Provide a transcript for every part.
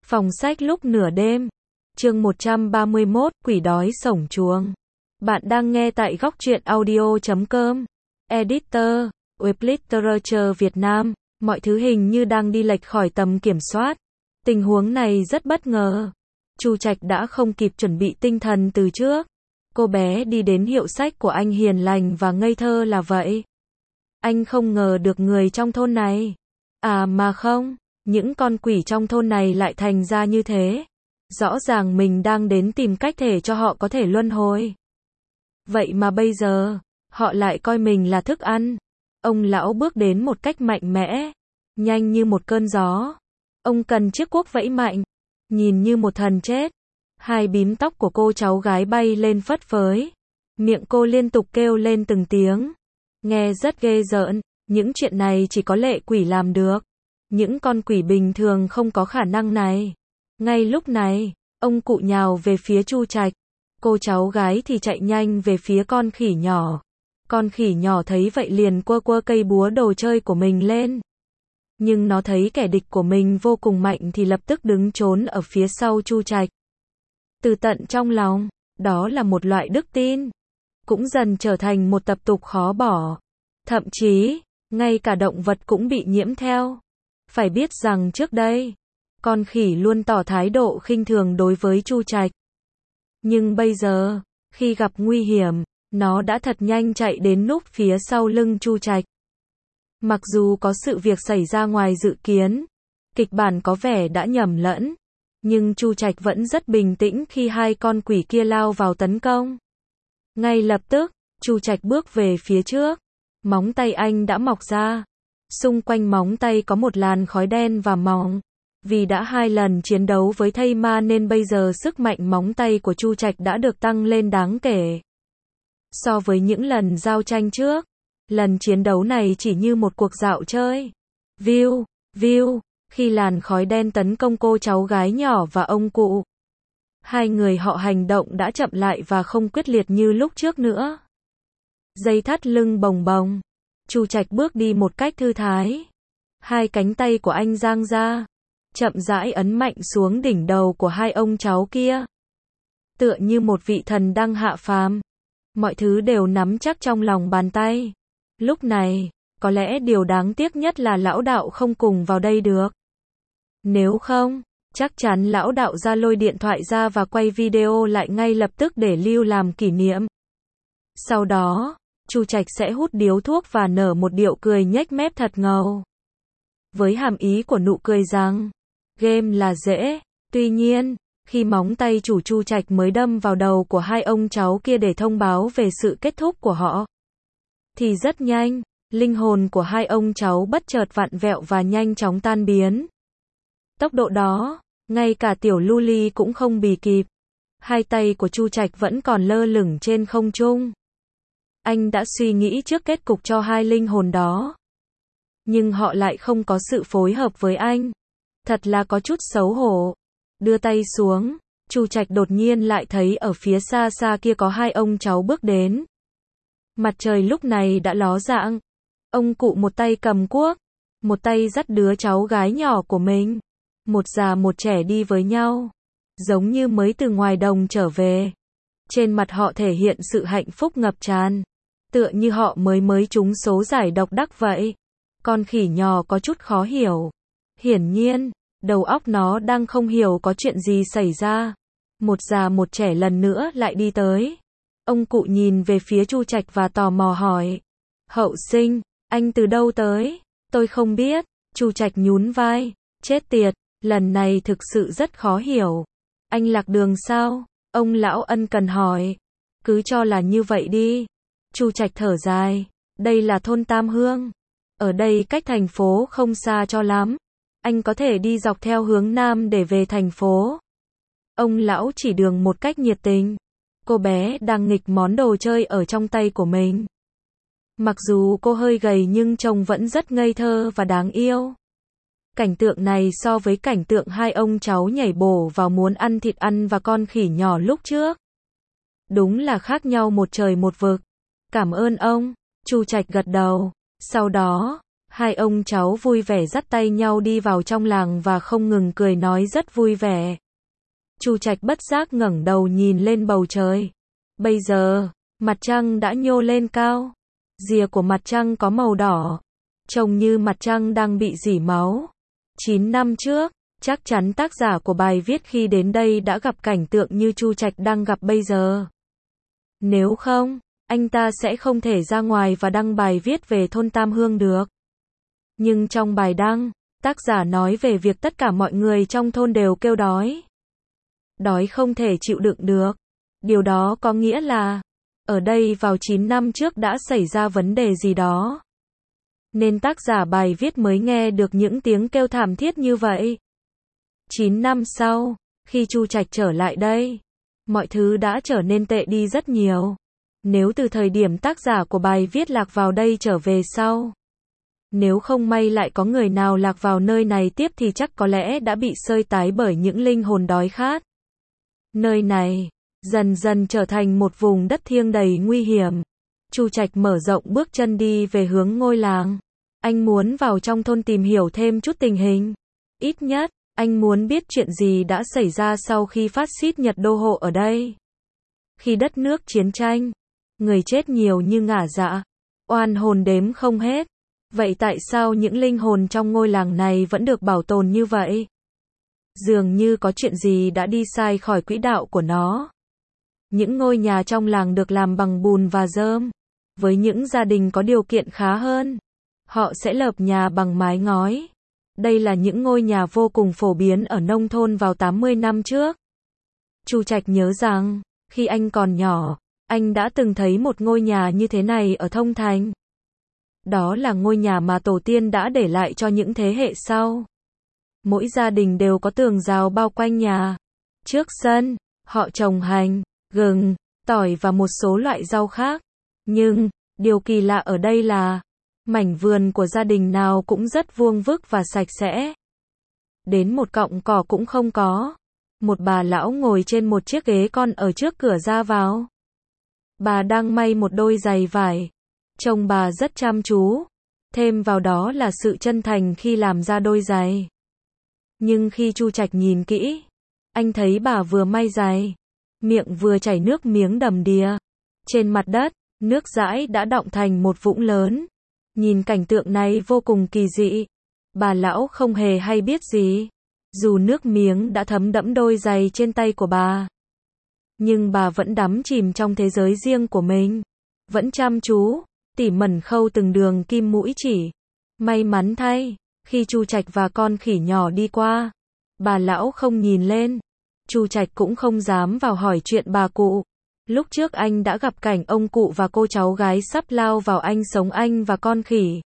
Phòng sách lúc nửa đêm. Chương 131, Quỷ đói sổng chuồng. Bạn đang nghe tại góc truyện audio.com. Editor, Web Literature Việt Nam. Mọi thứ hình như đang đi lệch khỏi tầm kiểm soát. Tình huống này rất bất ngờ. Chu Trạch đã không kịp chuẩn bị tinh thần từ trước. Cô bé đi đến hiệu sách của anh hiền lành và ngây thơ là vậy. Anh không ngờ được người trong thôn này. À mà không, những con quỷ trong thôn này lại thành ra như thế. Rõ ràng mình đang đến tìm cách để cho họ có thể luân hồi. Vậy mà bây giờ, họ lại coi mình là thức ăn. Ông lão bước đến một cách mạnh mẽ, nhanh như một cơn gió. Ông cầm chiếc cuốc vẫy mạnh, nhìn như một thần chết. Hai bím tóc của cô cháu gái bay lên phất phới. Miệng cô liên tục kêu lên từng tiếng. Nghe rất ghê rợn, những chuyện này chỉ có lệ quỷ làm được. Những con quỷ bình thường không có khả năng này. Ngay lúc này, ông cụ nhào về phía Chu Trạch. Cô cháu gái thì chạy nhanh về phía con khỉ nhỏ. Con khỉ nhỏ thấy vậy liền quơ quơ cây búa đồ chơi của mình lên. Nhưng nó thấy kẻ địch của mình vô cùng mạnh thì lập tức đứng trốn ở phía sau Chu Trạch. Từ tận trong lòng, đó là một loại đức tin. Cũng dần trở thành một tập tục khó bỏ. Thậm chí, ngay cả động vật cũng bị nhiễm theo. Phải biết rằng trước đây, con khỉ luôn tỏ thái độ khinh thường đối với Chu Trạch. Nhưng bây giờ, khi gặp nguy hiểm, nó đã thật nhanh chạy đến núp phía sau lưng Chu Trạch. Mặc dù có sự việc xảy ra ngoài dự kiến, kịch bản có vẻ đã nhầm lẫn, nhưng Chu Trạch vẫn rất bình tĩnh khi hai con quỷ kia lao vào tấn công. Ngay lập tức, Chu Trạch bước về phía trước, móng tay anh đã mọc ra. Xung quanh móng tay có một làn khói đen và mỏng. Vì đã 2 lần chiến đấu với thây ma nên bây giờ sức mạnh móng tay của Chu Trạch đã được tăng lên đáng kể. So với những lần giao tranh trước, lần chiến đấu này chỉ như một cuộc dạo chơi. Viu, viu, khi làn khói đen tấn công cô cháu gái nhỏ và ông cụ. Hai người họ hành động đã chậm lại và không quyết liệt như lúc trước nữa. Dây thắt lưng bồng bồng. Chu Trạch bước đi một cách thư thái. Hai cánh tay của anh dang ra, chậm rãi ấn mạnh xuống đỉnh đầu của hai ông cháu kia. Tựa như một vị thần đang hạ phàm. Mọi thứ đều nắm chắc trong lòng bàn tay. Lúc này, có lẽ điều đáng tiếc nhất là lão đạo không cùng vào đây được. Nếu không, chắc chắn lão đạo ra lôi điện thoại ra và quay video lại ngay lập tức để lưu làm kỷ niệm. Sau đó, Chu Trạch sẽ hút điếu thuốc và nở một điệu cười nhếch mép thật ngầu. Với hàm ý của nụ cười rằng, game là dễ. Tuy nhiên, khi móng tay chủ Chu Trạch mới đâm vào đầu của hai ông cháu kia để thông báo về sự kết thúc của họ, thì rất nhanh, linh hồn của hai ông cháu bất chợt vặn vẹo và nhanh chóng tan biến. Tốc độ đó, ngay cả tiểu Luli cũng không bì kịp. Hai tay của Chu Trạch vẫn còn lơ lửng trên không trung. Anh đã suy nghĩ trước kết cục cho hai linh hồn đó. Nhưng họ lại không có sự phối hợp với anh. Thật là có chút xấu hổ. Đưa tay xuống, Chu Trạch đột nhiên lại thấy ở phía xa xa kia có hai ông cháu bước đến. Mặt trời lúc này đã ló dạng. Ông cụ một tay cầm cuốc, một tay dắt đứa cháu gái nhỏ của mình. Một già một trẻ đi với nhau, giống như mới từ ngoài đồng trở về. Trên mặt họ thể hiện sự hạnh phúc ngập tràn, tựa như họ mới trúng số giải độc đắc vậy. Con khỉ nhỏ có chút khó hiểu. Hiển nhiên, đầu óc nó đang không hiểu có chuyện gì xảy ra. Một già một trẻ lần nữa lại đi tới. Ông cụ nhìn về phía Chu Trạch và tò mò hỏi. Hậu sinh, anh từ đâu tới? Tôi không biết. Chu Trạch nhún vai. Chết tiệt, lần này thực sự rất khó hiểu. Anh lạc đường sao? Ông lão ân cần hỏi. Cứ cho là như vậy đi. Chu Trạch thở dài. Đây là thôn Tam Hương. Ở đây cách thành phố không xa cho lắm. Anh có thể đi dọc theo hướng Nam để về thành phố. Ông lão chỉ đường một cách nhiệt tình. Cô bé đang nghịch món đồ chơi ở trong tay của mình. Mặc dù cô hơi gầy nhưng trông vẫn rất ngây thơ và đáng yêu. Cảnh tượng này so với cảnh tượng hai ông cháu nhảy bổ vào muốn ăn thịt ăn và con khỉ nhỏ lúc trước, đúng là khác nhau một trời một vực. Cảm ơn ông. Chu Trạch gật đầu. Sau đó, Hai ông cháu vui vẻ dắt tay nhau đi vào trong làng và không ngừng cười nói rất vui vẻ. Chu Trạch bất giác ngẩng đầu nhìn lên bầu trời. Bây giờ, mặt trăng đã nhô lên cao. Rìa của mặt trăng có màu đỏ. Trông như mặt trăng đang bị rỉ máu. 9 năm trước, chắc chắn tác giả của bài viết khi đến đây đã gặp cảnh tượng như Chu Trạch đang gặp bây giờ. Nếu không, anh ta sẽ không thể ra ngoài và đăng bài viết về thôn Tam Hương được. Nhưng trong bài đăng, tác giả nói về việc tất cả mọi người trong thôn đều kêu đói. Đói không thể chịu đựng được. Điều đó có nghĩa là, ở đây vào 9 năm trước đã xảy ra vấn đề gì đó. Nên tác giả bài viết mới nghe được những tiếng kêu thảm thiết như vậy. 9 năm sau, khi Chu Trạch trở lại đây, mọi thứ đã trở nên tệ đi rất nhiều. Nếu từ thời điểm tác giả của bài viết lạc vào đây trở về sau, nếu không may lại có người nào lạc vào nơi này tiếp thì chắc có lẽ đã bị xơi tái bởi những linh hồn đói khát. Nơi này dần dần trở thành một vùng đất thiêng đầy nguy hiểm. Chu Trạch mở rộng bước chân đi về hướng ngôi làng. Anh muốn vào trong thôn tìm hiểu thêm chút tình hình. Ít nhất, anh muốn biết chuyện gì đã xảy ra sau khi phát xít Nhật đô hộ ở đây. Khi đất nước chiến tranh, người chết nhiều như ngả dạ, oan hồn đếm không hết. Vậy tại sao những linh hồn trong ngôi làng này vẫn được bảo tồn như vậy? Dường như có chuyện gì đã đi sai khỏi quỹ đạo của nó. Những ngôi nhà trong làng được làm bằng bùn và rơm. Với những gia đình có điều kiện khá hơn, họ sẽ lợp nhà bằng mái ngói. Đây là những ngôi nhà vô cùng phổ biến ở nông thôn vào 80 năm trước. Chu Trạch nhớ rằng, khi anh còn nhỏ, anh đã từng thấy một ngôi nhà như thế này ở Thông Thành. Đó là ngôi nhà mà tổ tiên đã để lại cho những thế hệ sau. Mỗi gia đình đều có tường rào bao quanh nhà. Trước sân, họ trồng hành, gừng, tỏi và một số loại rau khác. Nhưng, điều kỳ lạ ở đây là, mảnh vườn của gia đình nào cũng rất vuông vức và sạch sẽ. Đến một cọng cỏ cũng không có. Một bà lão ngồi trên một chiếc ghế con ở trước cửa ra vào. Bà đang may một đôi giày vải. Trông bà rất chăm chú. Thêm vào đó là sự chân thành khi làm ra đôi giày. Nhưng khi Chu Trạch nhìn kỹ, anh thấy bà vừa may giày, miệng vừa chảy nước miếng đầm đìa. Trên mặt đất, nước dãi đã đọng thành một vũng lớn. Nhìn cảnh tượng này vô cùng kỳ dị. Bà lão không hề hay biết gì. Dù nước miếng đã thấm đẫm đôi giày trên tay của bà, nhưng bà vẫn đắm chìm trong thế giới riêng của mình. Vẫn chăm chú, tỉ mẩn khâu từng đường kim mũi chỉ. May mắn thay, khi Chu Trạch và con khỉ nhỏ đi qua, bà lão không nhìn lên. Chu Trạch cũng không dám vào hỏi chuyện bà cụ. Lúc trước anh đã gặp cảnh ông cụ và cô cháu gái sắp lao vào anh sống anh và con khỉ.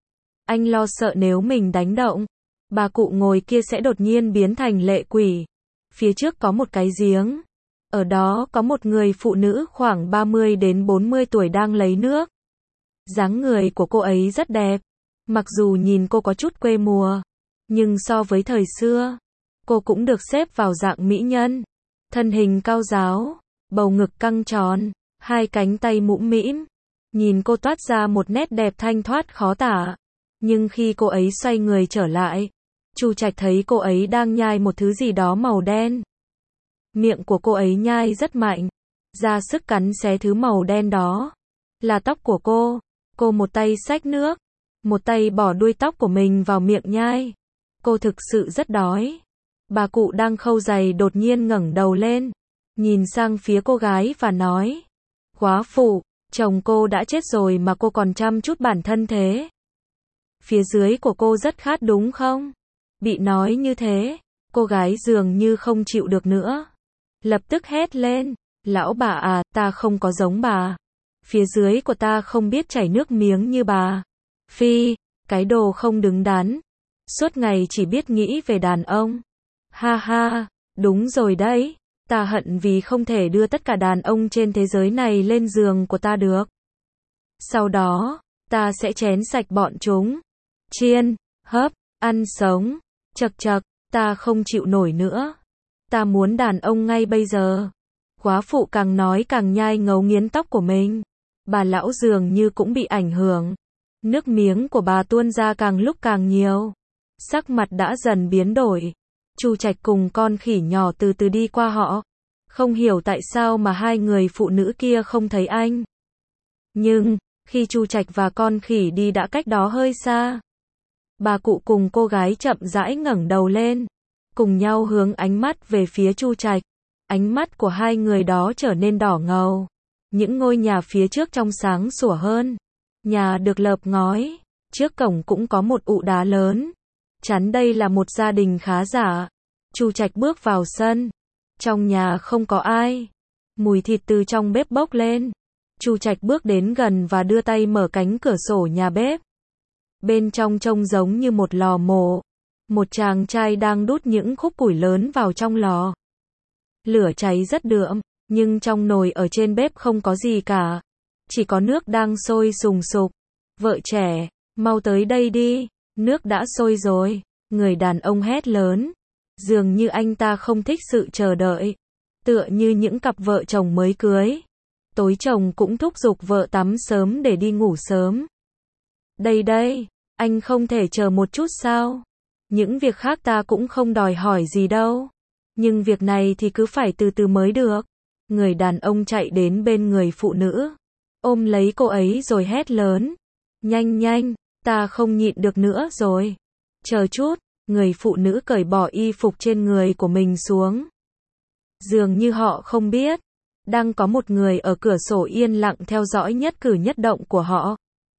Anh lo sợ nếu mình đánh động, bà cụ ngồi kia sẽ đột nhiên biến thành lệ quỷ. Phía trước có một cái giếng. Ở đó có một người phụ nữ khoảng 30 đến 40 tuổi đang lấy nước. Dáng người của cô ấy rất đẹp. Mặc dù nhìn cô có chút quê mùa, nhưng so với thời xưa, cô cũng được xếp vào dạng mỹ nhân. Thân hình cao ráo, bầu ngực căng tròn, hai cánh tay mũm mĩm. Nhìn cô toát ra một nét đẹp thanh thoát khó tả. Nhưng khi cô ấy xoay người trở lại, Chu Trạch thấy cô ấy đang nhai một thứ gì đó màu đen. Miệng của cô ấy nhai rất mạnh, ra sức cắn xé thứ màu đen đó. Là tóc của cô. Cô một tay xách nước, một tay bỏ đuôi tóc của mình vào miệng nhai. Cô thực sự rất đói. Bà cụ đang khâu giày đột nhiên ngẩng đầu lên, nhìn sang phía cô gái và nói: "Góa phụ, chồng cô đã chết rồi mà cô còn chăm chút bản thân thế. Phía dưới của cô rất khát đúng không?" Bị nói như thế, cô gái dường như không chịu được nữa. Lập tức hét lên: "Lão bà à, ta không có giống bà. Phía dưới của ta không biết chảy nước miếng như bà. Phi, cái đồ không đứng đắn. Suốt ngày chỉ biết nghĩ về đàn ông. Ha ha, đúng rồi đấy. Ta hận vì không thể đưa tất cả đàn ông trên thế giới này lên giường của ta được. Sau đó, ta sẽ chén sạch bọn chúng. Chiên, hấp, ăn sống. Chậc chậc, ta không chịu nổi nữa. Ta muốn đàn ông ngay bây giờ." Góa phụ càng nói càng nhai ngấu nghiến tóc của mình. Bà lão dường như cũng bị ảnh hưởng. Nước miếng của bà tuôn ra càng lúc càng nhiều. Sắc mặt đã dần biến đổi. Chu Trạch cùng con khỉ nhỏ từ từ đi qua họ. Không hiểu tại sao mà hai người phụ nữ kia không thấy anh. Nhưng, khi Chu Trạch và con khỉ đi đã cách đó hơi xa. Bà cụ cùng cô gái chậm rãi ngẩng đầu lên. Cùng nhau hướng ánh mắt về phía Chu Trạch. Ánh mắt của hai người đó trở nên đỏ ngầu. Những ngôi nhà phía trước trong sáng sủa hơn. Nhà được lợp ngói. Trước cổng cũng có một ụ đá lớn. Chắn đây là một gia đình khá giả. Chu Trạch bước vào sân. Trong nhà không có ai. Mùi thịt từ trong bếp bốc lên. Chu Trạch bước đến gần và đưa tay mở cánh cửa sổ nhà bếp. Bên trong trông giống như một lò mổ. Một chàng trai đang đút những khúc củi lớn vào trong lò. Lửa cháy rất đượm, nhưng trong nồi ở trên bếp không có gì cả. Chỉ có nước đang sôi sùng sục. Vợ trẻ, mau tới đây đi, nước đã sôi rồi. Người đàn ông hét lớn. Dường như anh ta không thích sự chờ đợi. Tựa như những cặp vợ chồng mới cưới. Tối chồng cũng thúc giục vợ tắm sớm để đi ngủ sớm. Đây đây, anh không thể chờ một chút sao? Những việc khác ta cũng không đòi hỏi gì đâu. Nhưng việc này thì cứ phải từ từ mới được. Người đàn ông chạy đến bên người phụ nữ. Ôm lấy cô ấy rồi hét lớn. Nhanh nhanh, ta không nhịn được nữa rồi. Chờ chút, người phụ nữ cởi bỏ y phục trên người của mình xuống. Dường như họ không biết. Đang có một người ở cửa sổ yên lặng theo dõi nhất cử nhất động của họ.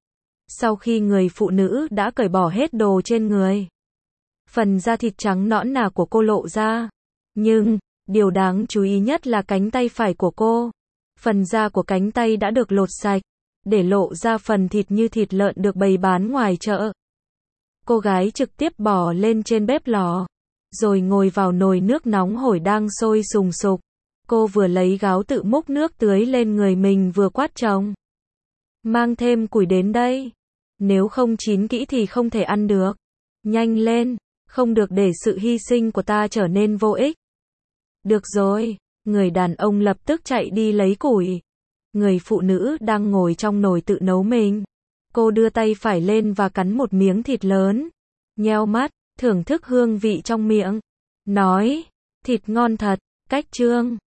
Sau khi người phụ nữ đã cởi bỏ hết đồ trên người, phần da thịt trắng nõn nà của cô lộ ra. Nhưng, điều đáng chú ý nhất là cánh tay phải của cô. Phần da của cánh tay đã được lột sạch, để lộ ra phần thịt như thịt lợn được bày bán ngoài chợ. Cô gái trực tiếp bỏ lên trên bếp lò, rồi ngồi vào nồi nước nóng hổi đang sôi sùng sục. Cô vừa lấy gáo tự múc nước tưới lên người mình vừa quát chồng. Mang thêm củi đến đây. Nếu không chín kỹ thì không thể ăn được. Nhanh lên, không được để sự hy sinh của ta trở nên vô ích. Được rồi, người đàn ông lập tức chạy đi lấy củi. Người phụ nữ đang ngồi trong nồi tự nấu mình. Cô đưa tay phải lên và cắn một miếng thịt lớn. Nheo mắt, thưởng thức hương vị trong miệng. Nói, thịt ngon thật, cách trương.